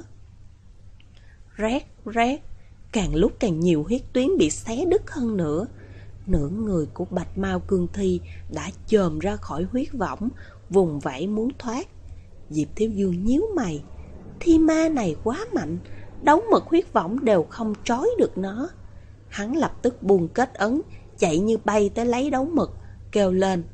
Rét, rét, càng lúc càng nhiều huyết tuyến bị xé đứt hơn nữa. Nửa người của Bạch Mao Cương Thi đã chồm ra khỏi huyết võng, vùng vẫy muốn thoát. Diệp Thiếu Dương nhíu mày, thi ma này quá mạnh, đấu mực huyết võng đều không trói được nó. Hắn lập tức buông kết ấn, chạy như bay tới lấy đấu mực, kêu lên: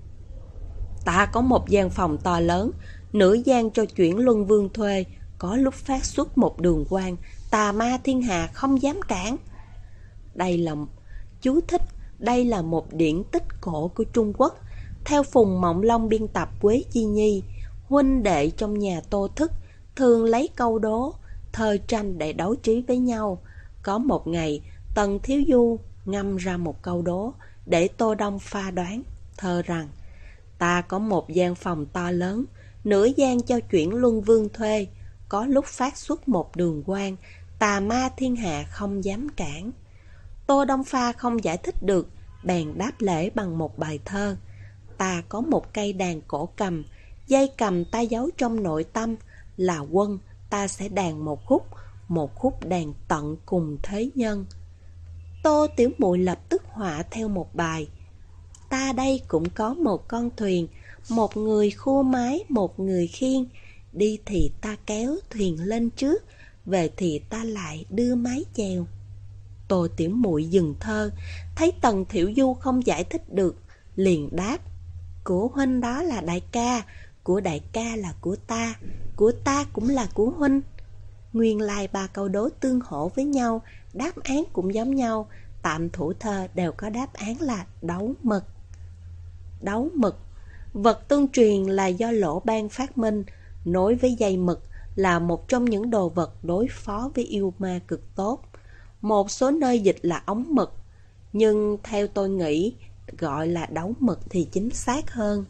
Ta có một gian phòng to lớn, nửa gian cho chuyển luân vương thuê, có lúc phát xuất một đường quang, tà ma thiên hà không dám cản. Đây là chú thích, đây là một điển tích cổ của Trung Quốc. Theo Phùng Mộng Long biên tập Quế Chi Nhi, huynh đệ trong nhà Tô Thức thường lấy câu đố, thơ tranh để đấu trí với nhau. Có một ngày, Tần Thiếu Du ngâm ra một câu đố để Tô Đông pha đoán, thơ rằng: Ta có một gian phòng to lớn, nửa gian cho chuyển luân vương thuê, có lúc phát xuất một đường quang, tà ma thiên hạ không dám cản. Tô Đông Pha không giải thích được, bèn đáp lễ bằng một bài thơ: Ta có một cây đàn cổ cầm, dây cầm ta giấu trong nội tâm, là quân ta sẽ đàn một khúc đàn tận cùng thế nhân. Tô Tiểu Muội lập tức họa theo một bài: Ta đây cũng có một con thuyền, một người khua mái, một người khiêng. Đi thì ta kéo thuyền lên trước, về thì ta lại đưa mái chèo. Tô Tiểu Muội dừng thơ, thấy Tần Thiểu Du không giải thích được, liền đáp: của huynh đó là đại ca, của đại ca là của ta cũng là của huynh. Nguyên lai ba câu đố tương hỗ với nhau, đáp án cũng giống nhau, tạm thủ thơ đều có đáp án là đấu mực. Đấu mực, vật tương truyền là do Lỗ Ban phát minh, nối với dây mực là một trong những đồ vật đối phó với yêu ma cực tốt. Một số nơi dịch là ống mực, nhưng theo tôi nghĩ gọi là đấu mực thì chính xác hơn.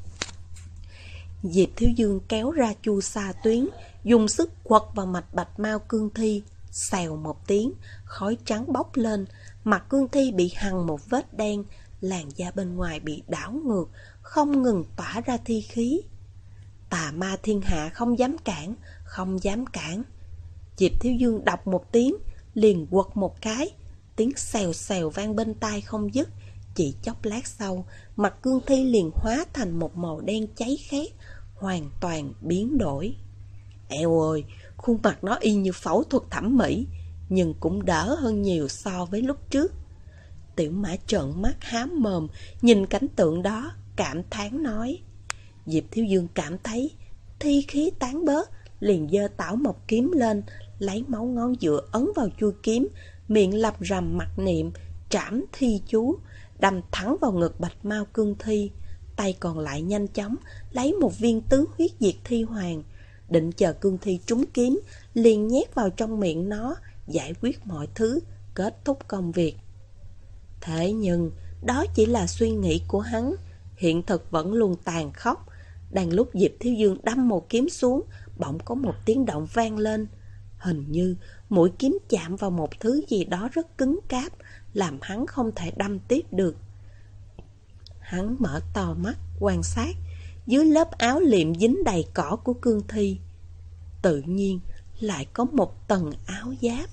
Diệp Thiếu Dương kéo ra chu sa tuyến, dùng sức quật vào mạch bạch mao cương thi. Xèo một tiếng, khói trắng bốc lên, mặt cương thi bị hằn một vết đen, làn da bên ngoài bị đảo ngược, không ngừng tỏa ra thi khí. Tà ma thiên hạ không dám cản, không dám cản. Diệp Thiếu Dương đọc một tiếng, liền quật một cái, tiếng xèo xèo vang bên tai không dứt. Chỉ chốc lát sau, mặt cương thi liền hóa thành một màu đen cháy khét, hoàn toàn biến đổi. Eo ơi, khuôn mặt nó y như phẫu thuật thẩm mỹ, nhưng cũng đỡ hơn nhiều so với lúc trước. Tiểu Mã trợn mắt há mồm, nhìn cảnh tượng đó, cảm thán nói. Diệp Thiếu Dương cảm thấy thi khí tán bớt, liền giơ tảo mộc kiếm lên, lấy máu ngón giữa ấn vào chuôi kiếm, miệng lẩm rầm mặc niệm, trảm thi chú, đâm thẳng vào ngực bạch mao cương thi. Tay còn lại nhanh chóng lấy một viên tứ huyết diệt thi hoàng, định chờ cương thi trúng kiếm, liền nhét vào trong miệng nó, giải quyết mọi thứ, kết thúc công việc. Thế nhưng, đó chỉ là suy nghĩ của hắn, hiện thực vẫn luôn tàn khốc. Đang lúc Diệp Thiếu Dương đâm một kiếm xuống, bỗng có một tiếng động vang lên. Hình như mũi kiếm chạm vào một thứ gì đó rất cứng cáp, làm hắn không thể đâm tiếp được. Hắn mở to mắt, quan sát, dưới lớp áo liệm dính đầy cỏ của cương thi, tự nhiên lại có một tầng áo giáp.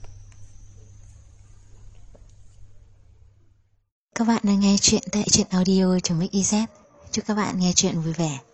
Các bạn đang nghe chuyện tại truyện audio.mix.iz. Chúc các bạn nghe chuyện vui vẻ.